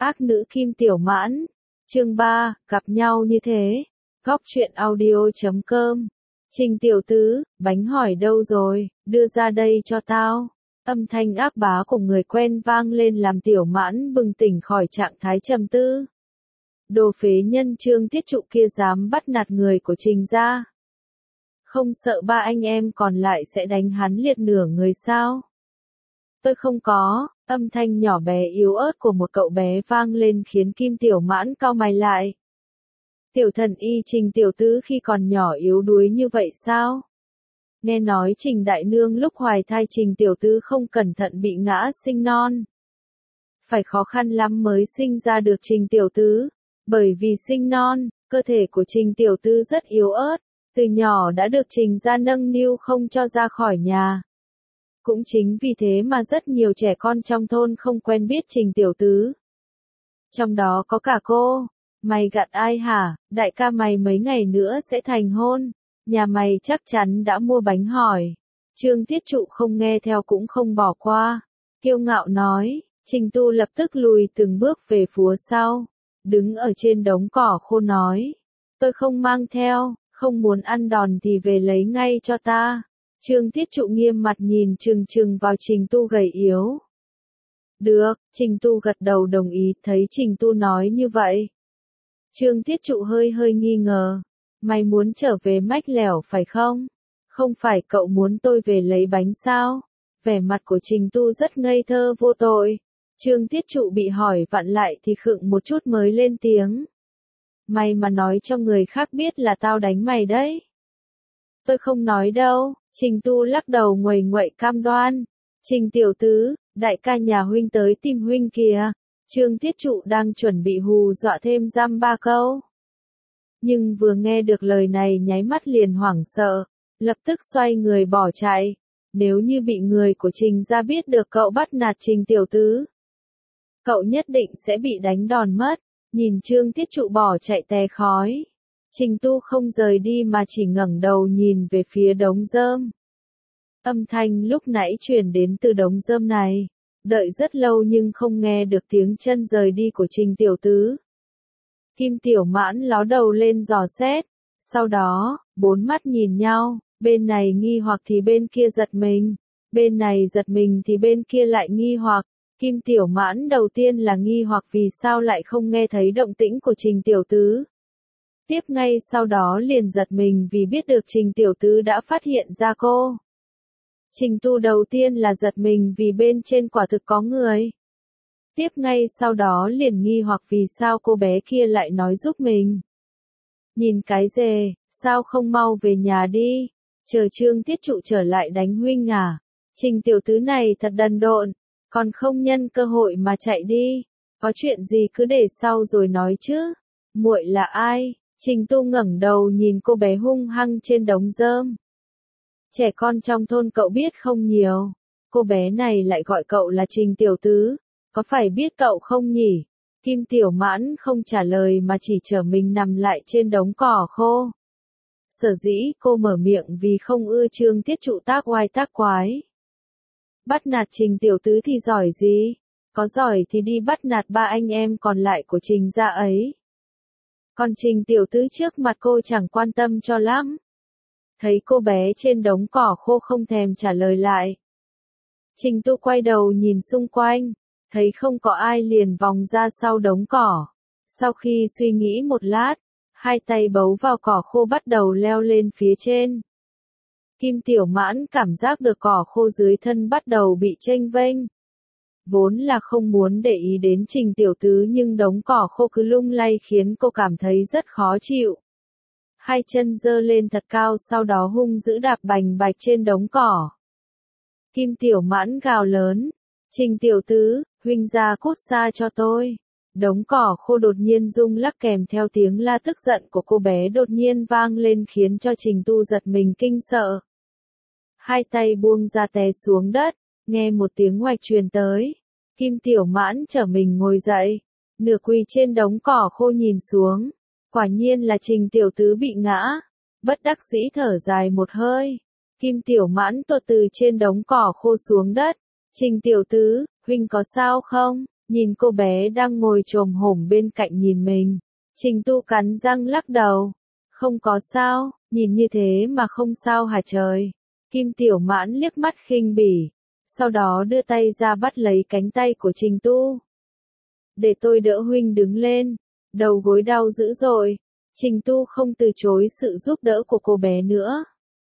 Ác nữ Kim Tiểu Mãn. Chương 3, gặp nhau như thế. Góc truyện audio.com. Trình tiểu tứ, bánh hỏi đâu rồi, đưa ra đây cho tao. Âm thanh ác bá của người quen vang lên làm Tiểu Mãn bừng tỉnh khỏi trạng thái trầm tư. Đồ phế nhân Trương Tiết Trụ kia dám bắt nạt người của Trình gia. Không sợ ba anh em còn lại sẽ đánh hắn liệt nửa người sao? Tôi không có, âm thanh nhỏ bé yếu ớt của một cậu bé vang lên khiến Kim Tiểu Mãn cau mày lại. Tiểu thần y Trình tiểu tứ khi còn nhỏ yếu đuối như vậy sao? Nghe nói Trình đại nương lúc hoài thai Trình tiểu tứ không cẩn thận bị ngã sinh non. Phải khó khăn lắm mới sinh ra được Trình tiểu tứ, bởi vì sinh non, cơ thể của Trình tiểu tứ rất yếu ớt, từ nhỏ đã được Trình gia nâng niu không cho ra khỏi nhà. Cũng chính vì thế mà rất nhiều trẻ con trong thôn không quen biết Trình tiểu tứ. Trong đó có cả cô. Mày gạt ai hả, đại ca mày mấy ngày nữa sẽ thành hôn, nhà mày chắc chắn đã mua bánh hỏi. Trương Tiết Trụ không nghe theo cũng không bỏ qua, kiêu ngạo nói, Trình Tu lập tức lùi từng bước về phía sau, đứng ở trên đống cỏ khô nói, tôi không mang theo, không muốn ăn đòn thì về lấy ngay cho ta. Trương Tiết Trụ nghiêm mặt nhìn chừng chừng vào Trình Tu gầy yếu. Được, Trình Tu gật đầu đồng ý, thấy Trình Tu nói như vậy. Trương Tiết Trụ hơi nghi ngờ. Mày muốn trở về Mách Lẻo phải không? Không phải cậu muốn tôi về lấy bánh sao? Vẻ mặt của Trình Tu rất ngây thơ vô tội. Trương Tiết Trụ bị hỏi vặn lại thì khựng một chút mới lên tiếng. Mày mà nói cho người khác biết là tao đánh mày đấy. Tôi không nói đâu. Trình Tu lắc đầu nguầy nguậy cam đoan. Trình tiểu tứ, đại ca nhà huynh tới tìm huynh kìa. Trương Tiết Trụ đang chuẩn bị hù dọa thêm dăm ba câu. Nhưng vừa nghe được lời này nháy mắt liền hoảng sợ, lập tức xoay người bỏ chạy. Nếu như bị người của Trình gia biết được cậu bắt nạt Trình tiểu tứ, cậu nhất định sẽ bị đánh đòn mất. Nhìn Trương Tiết Trụ bỏ chạy tè khói, Trình Tu không rời đi mà chỉ ngẩng đầu nhìn về phía đống rơm. Âm thanh lúc nãy truyền đến từ đống rơm này. Đợi rất lâu nhưng không nghe được tiếng chân rời đi của Trình tiểu tứ. Kim Tiểu Mãn ló đầu lên dò xét. Sau đó, bốn mắt nhìn nhau, bên này nghi hoặc thì bên kia giật mình. Bên này giật mình thì bên kia lại nghi hoặc. Kim Tiểu Mãn đầu tiên là nghi hoặc vì sao lại không nghe thấy động tĩnh của Trình tiểu tứ. Tiếp ngay sau đó liền giật mình vì biết được Trình tiểu tứ đã phát hiện ra cô. Trình Tu đầu tiên là giật mình vì bên trên quả thực có người. Tiếp ngay sau đó liền nghi hoặc vì sao cô bé kia lại nói giúp mình. Nhìn cái dề, sao không mau về nhà đi, chờ Trương Tiết Trụ trở lại đánh huynh à. Trình tiểu tứ này thật đần độn, còn không nhân cơ hội mà chạy đi. Có chuyện gì cứ để sau rồi nói chứ. Muội là ai? Trình Tu ngẩng đầu nhìn cô bé hung hăng trên đống rơm. Trẻ con trong thôn cậu biết không nhiều. Cô bé này lại gọi cậu là Trình tiểu tứ. Có phải biết cậu không nhỉ? Kim Tiểu Mãn không trả lời mà chỉ trở mình nằm lại trên đống cỏ khô. Sở dĩ cô mở miệng vì không ưa Trương Tiết Trụ tác oai tác quái. Bắt nạt Trình tiểu tứ thì giỏi gì? Có giỏi thì đi bắt nạt ba anh em còn lại của Trình gia ấy. Còn Trình tiểu tứ trước mặt cô chẳng quan tâm cho lắm. Thấy cô bé trên đống cỏ khô không thèm trả lời lại. Trình Tu quay đầu nhìn xung quanh, thấy không có ai liền vòng ra sau đống cỏ. Sau khi suy nghĩ một lát, hai tay bấu vào cỏ khô bắt đầu leo lên phía trên. Kim Tiểu Mãn cảm giác được cỏ khô dưới thân bắt đầu bị chênh vênh. Vốn là không muốn để ý đến Trình tiểu tứ nhưng đống cỏ khô cứ lung lay khiến cô cảm thấy rất khó chịu. Hai chân giơ lên thật cao sau đó hung dữ đạp bành bạch trên đống cỏ. Kim Tiểu Mãn gào lớn. Trình tiểu tứ, huynh ra cút xa cho tôi. Đống cỏ khô đột nhiên rung lắc kèm theo tiếng la tức giận của cô bé đột nhiên vang lên khiến cho Trình Tu giật mình kinh sợ. Hai tay buông ra té xuống đất, nghe một tiếng oạch truyền tới. Kim Tiểu Mãn trở mình ngồi dậy, nửa quỳ trên đống cỏ khô nhìn xuống. Quả nhiên là Trình tiểu tứ bị ngã. Bất đắc dĩ thở dài một hơi. Kim Tiểu Mãn tuột từ trên đống cỏ khô xuống đất. Trình tiểu tứ, huynh có sao không? Nhìn cô bé đang ngồi chồm hổm bên cạnh nhìn mình. Trình Tu cắn răng lắc đầu. Không có sao, nhìn như thế mà không sao hả trời. Kim Tiểu Mãn liếc mắt khinh bỉ. Sau đó đưa tay ra bắt lấy cánh tay của Trình Tu. Để tôi đỡ huynh đứng lên. Đầu gối đau dữ rồi. Trình Tu không từ chối sự giúp đỡ của cô bé nữa.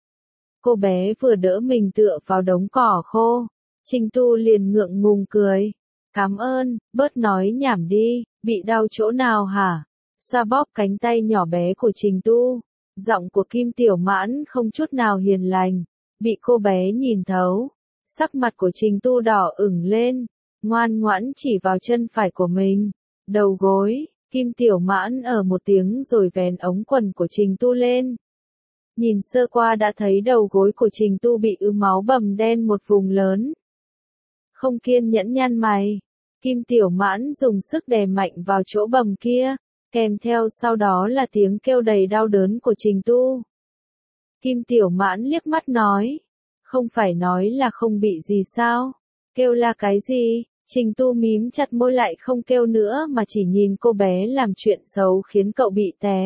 Cô bé vừa đỡ mình tựa vào đống cỏ khô. Trình Tu liền ngượng ngùng cười. Cảm ơn, bớt nói nhảm đi, bị đau chỗ nào hả? Xoa bóp cánh tay nhỏ bé của Trình Tu. Giọng của Kim Tiểu Mãn không chút nào hiền lành. Bị cô bé nhìn thấu. Sắc mặt của Trình Tu đỏ ửng lên. Ngoan ngoãn chỉ vào chân phải của mình. Đầu gối, Kim Tiểu Mãn ở một tiếng rồi vén ống quần của Trình Tu lên. Nhìn sơ qua đã thấy đầu gối của Trình Tu bị ứ máu bầm đen một vùng lớn. Không kiên nhẫn nhăn mày. Kim Tiểu Mãn dùng sức đè mạnh vào chỗ bầm kia, kèm theo sau đó là tiếng kêu đầy đau đớn của Trình Tu. Kim Tiểu Mãn liếc mắt nói. Không phải nói là không bị gì sao? Kêu là cái gì? Trình Tu mím chặt môi lại không kêu nữa mà chỉ nhìn cô bé làm chuyện xấu khiến cậu bị té.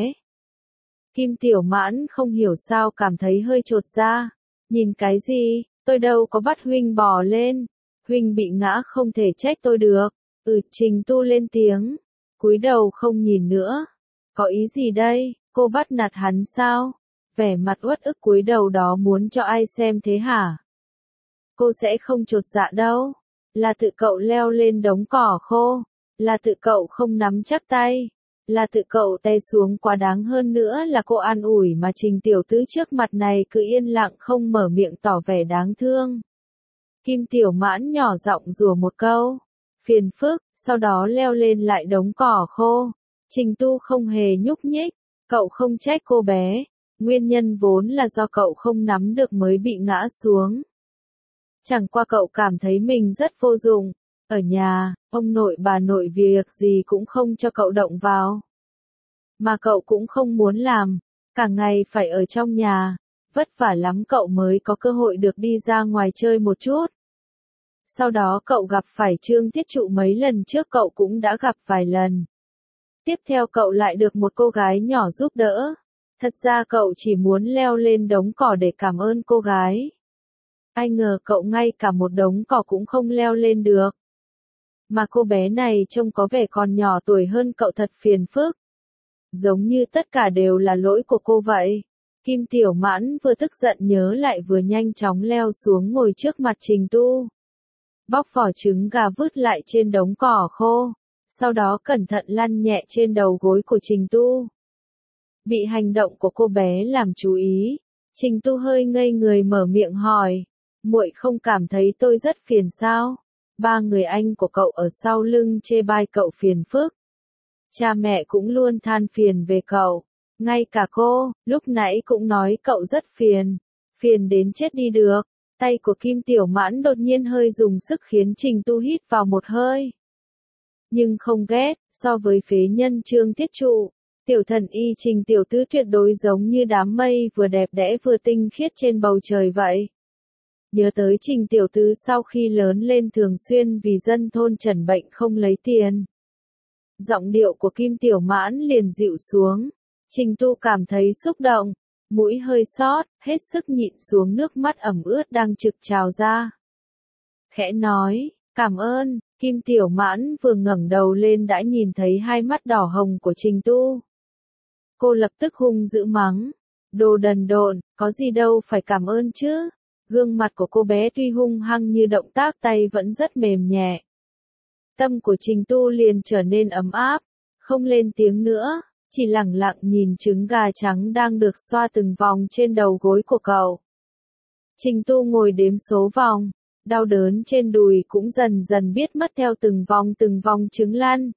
Kim Tiểu Mãn không hiểu sao cảm thấy hơi chột ra. Nhìn cái gì? Tôi đâu có bắt huynh bò lên. Huynh bị ngã không thể trách tôi được. Trình Tu lên tiếng. Cúi đầu không nhìn nữa. Có ý gì đây? Cô bắt nạt hắn sao? Vẻ mặt uất ức cúi đầu đó muốn cho ai xem thế hả? Cô sẽ không chột dạ đâu. Là tự cậu leo lên đống cỏ khô. Là tự cậu không nắm chắc tay. Là tự cậu té xuống quá đáng hơn nữa là cô an ủi mà Trình tiểu tứ trước mặt này cứ yên lặng không mở miệng tỏ vẻ đáng thương. Kim Tiểu Mãn nhỏ giọng rủa một câu. Phiền phức, sau đó leo lên lại đống cỏ khô. Trình Tu không hề nhúc nhích. Cậu không trách cô bé. Nguyên nhân vốn là do cậu không nắm được mới bị ngã xuống. Chẳng qua cậu cảm thấy mình rất vô dụng. Ở nhà, ông nội bà nội việc gì cũng không cho cậu động vào. Mà cậu cũng không muốn làm. Cả ngày phải ở trong nhà. Vất vả lắm cậu mới có cơ hội được đi ra ngoài chơi một chút. Sau đó cậu gặp phải Trương Tiết Trụ mấy lần trước cậu cũng đã gặp vài lần. Tiếp theo cậu lại được một cô gái nhỏ giúp đỡ. Thật ra cậu chỉ muốn leo lên đống cỏ để cảm ơn cô gái. Ai ngờ cậu ngay cả một đống cỏ cũng không leo lên được. Mà cô bé này trông có vẻ còn nhỏ tuổi hơn cậu thật phiền phức. Giống như tất cả đều là lỗi của cô vậy. Kim Tiểu Mãn vừa tức giận nhớ lại vừa nhanh chóng leo xuống ngồi trước mặt Trình Tu. Bóc vỏ trứng gà vứt lại trên đống cỏ khô. Sau đó cẩn thận lăn nhẹ trên đầu gối của Trình Tu. Bị hành động của cô bé làm chú ý. Trình Tu hơi ngây người mở miệng hỏi. Muội không cảm thấy tôi rất phiền sao? Ba người anh của cậu ở sau lưng chê bai cậu phiền phức. Cha mẹ cũng luôn than phiền về cậu. Ngay cả cô, lúc nãy cũng nói cậu rất phiền. Phiền đến chết đi được. Tay của Kim Tiểu Mãn đột nhiên hơi dùng sức khiến Trình Tu hít vào một hơi. Nhưng không ghét, so với phế nhân Trương Tiết Trụ, tiểu thần y Trình tiểu tứ tuyệt đối giống như đám mây vừa đẹp đẽ vừa tinh khiết trên bầu trời vậy. Nhớ tới Trình tiểu tứ sau khi lớn lên thường xuyên vì dân thôn trần bệnh không lấy tiền. Giọng điệu của Kim Tiểu Mãn liền dịu xuống. Trình Tu cảm thấy xúc động, mũi hơi xót, hết sức nhịn xuống nước mắt ẩm ướt đang trực trào ra. Khẽ nói, cảm ơn. Kim Tiểu Mãn vừa ngẩng đầu lên đã nhìn thấy hai mắt đỏ hồng của Trình Tu. Cô lập tức hung dữ mắng. Đồ đần độn, có gì đâu phải cảm ơn chứ. Gương mặt của cô bé tuy hung hăng như động tác tay vẫn rất mềm nhẹ. Tâm của Trình Tu liền trở nên ấm áp, không lên tiếng nữa, chỉ lẳng lặng nhìn trứng gà trắng đang được xoa từng vòng trên đầu gối của cậu. Trình Tu ngồi đếm số vòng, đau đớn trên đùi cũng dần dần biết mất theo từng vòng trứng lăn.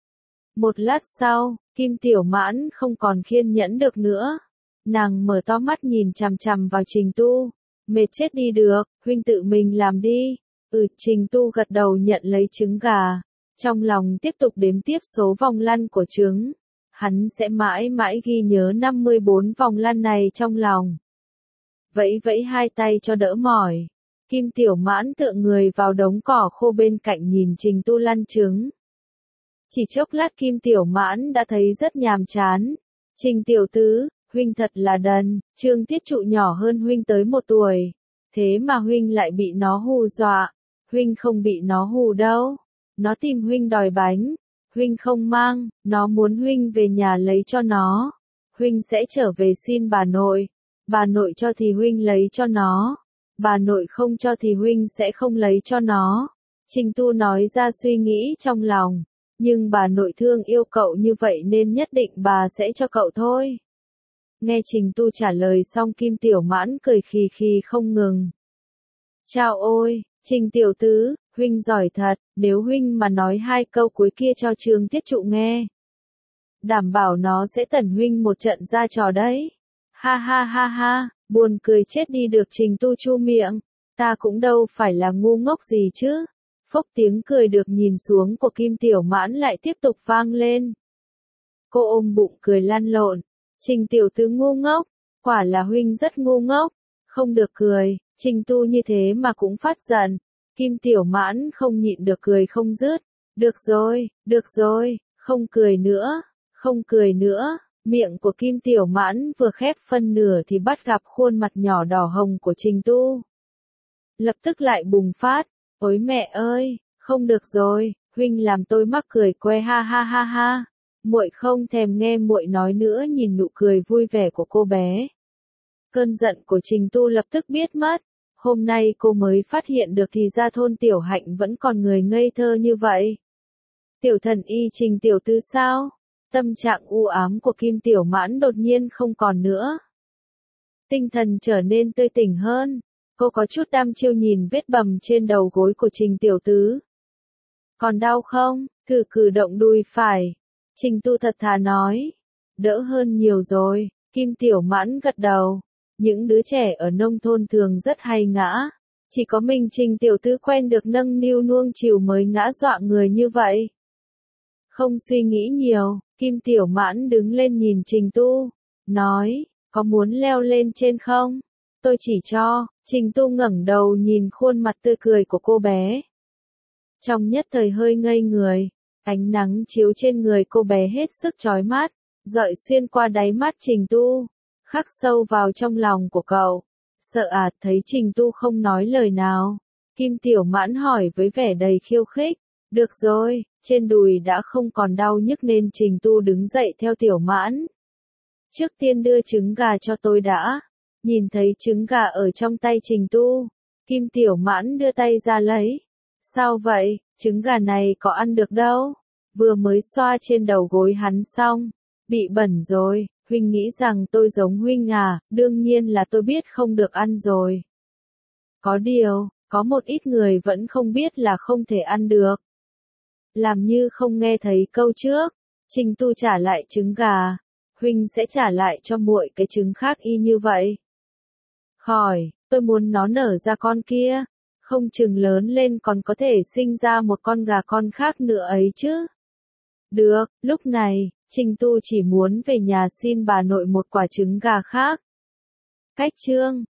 Một lát sau, Kim Tiểu Mãn không còn kiên nhẫn được nữa. Nàng mở to mắt nhìn chằm chằm vào Trình Tu. Mệt chết đi được, huynh tự mình làm đi. Trình Tu gật đầu nhận lấy trứng gà. Trong lòng tiếp tục đếm tiếp số vòng lăn của trứng. Hắn sẽ mãi mãi ghi nhớ 54 vòng lăn này trong lòng. Vẫy vẫy hai tay cho đỡ mỏi. Kim Tiểu Mãn tựa người vào đống cỏ khô bên cạnh nhìn Trình Tu lăn trứng. Chỉ chốc lát Kim Tiểu Mãn đã thấy rất nhàm chán. Trình tiểu tứ, huynh thật là đần, Trương Tiết Trụ nhỏ hơn huynh tới 1 tuổi. Thế mà huynh lại bị nó hù dọa. Huynh không bị nó hù đâu. Nó tìm huynh đòi bánh. Huynh không mang, nó muốn huynh về nhà lấy cho nó. Huynh sẽ trở về xin bà nội. Bà nội cho thì huynh lấy cho nó. Bà nội không cho thì huynh sẽ không lấy cho nó. Trình Tu nói ra suy nghĩ trong lòng. Nhưng bà nội thương yêu cậu như vậy nên nhất định bà sẽ cho cậu thôi. Nghe Trình Tu trả lời xong Kim Tiểu Mãn cười khì khì không ngừng. Chao ôi, Trình tiểu tứ, huynh giỏi thật, nếu huynh mà nói 2 câu cuối kia cho Trương Tiết Trụ nghe. Đảm bảo nó sẽ tẩn huynh một trận ra trò đấy. Ha ha ha ha, buồn cười chết đi được. Trình Tu chu miệng. Ta cũng đâu phải là ngu ngốc gì chứ. Phốc tiếng cười được nhìn xuống của Kim Tiểu Mãn lại tiếp tục vang lên. Cô ôm bụng cười lăn lộn. Trình tiểu tứ ngu ngốc, quả là huynh rất ngu ngốc. Không được cười, Trình Tu như thế mà cũng phát giận. Kim Tiểu Mãn không nhịn được cười không dứt. Được rồi, không cười nữa, không cười nữa. Miệng của Kim Tiểu Mãn vừa khép phân nửa thì bắt gặp khuôn mặt nhỏ đỏ hồng của Trình Tu. Lập tức lại bùng phát. Ôi mẹ ơi, không được rồi, huynh làm tôi mắc cười que ha ha ha ha. Muội không thèm nghe muội nói nữa, nhìn nụ cười vui vẻ của cô bé. Cơn giận của Trình Tu lập tức biết mất. Hôm nay cô mới phát hiện được thì ra thôn Tiểu Hạnh vẫn còn người ngây thơ như vậy. Tiểu thần y Trình tiểu tứ sao? Tâm trạng u ám của Kim Tiểu Mãn đột nhiên không còn nữa. Tinh thần trở nên tươi tỉnh hơn. Cô có chút đăm chiêu nhìn vết bầm trên đầu gối của Trình tiểu tứ. Còn đau không? Thử cử động đùi phải. Trình Tu thật thà nói. Đỡ hơn nhiều rồi. Kim Tiểu Mãn gật đầu. Những đứa trẻ ở nông thôn thường rất hay ngã. Chỉ có mình Trình tiểu tứ quen được nâng niu nuông chiều mới ngã dọa người như vậy. Không suy nghĩ nhiều, Kim Tiểu Mãn đứng lên nhìn Trình Tu. Nói, có muốn leo lên trên không? Tôi chỉ cho. Trình Tu ngẩng đầu nhìn khuôn mặt tươi cười của cô bé. Trong nhất thời hơi ngây người. Ánh nắng chiếu trên người cô bé hết sức chói mắt, rọi xuyên qua đáy mắt Trình Tu, khắc sâu vào trong lòng của cậu. Sợ thấy Trình Tu không nói lời nào. Kim Tiểu Mãn hỏi với vẻ đầy khiêu khích. Được rồi, trên đùi đã không còn đau nhức nên Trình Tu đứng dậy theo Tiểu Mãn. Trước tiên đưa trứng gà cho tôi đã. Nhìn thấy trứng gà ở trong tay Trình Tu, Kim Tiểu Mãn đưa tay ra lấy. Sao vậy, trứng gà này có ăn được đâu. Vừa mới xoa trên đầu gối hắn xong. Bị bẩn rồi, huynh nghĩ rằng tôi giống huynh à, đương nhiên là tôi biết không được ăn rồi. Có điều, có một ít người vẫn không biết là không thể ăn được. Làm như không nghe thấy câu trước. Trình Tu trả lại trứng gà. Huynh sẽ trả lại cho muội cái trứng khác y như vậy. Khỏi, tôi muốn nó nở ra con kia. Không chừng lớn lên còn có thể sinh ra một con gà con khác nữa ấy chứ. Được, lúc này, Trình Tu chỉ muốn về nhà xin bà nội một quả trứng gà khác. Cách chương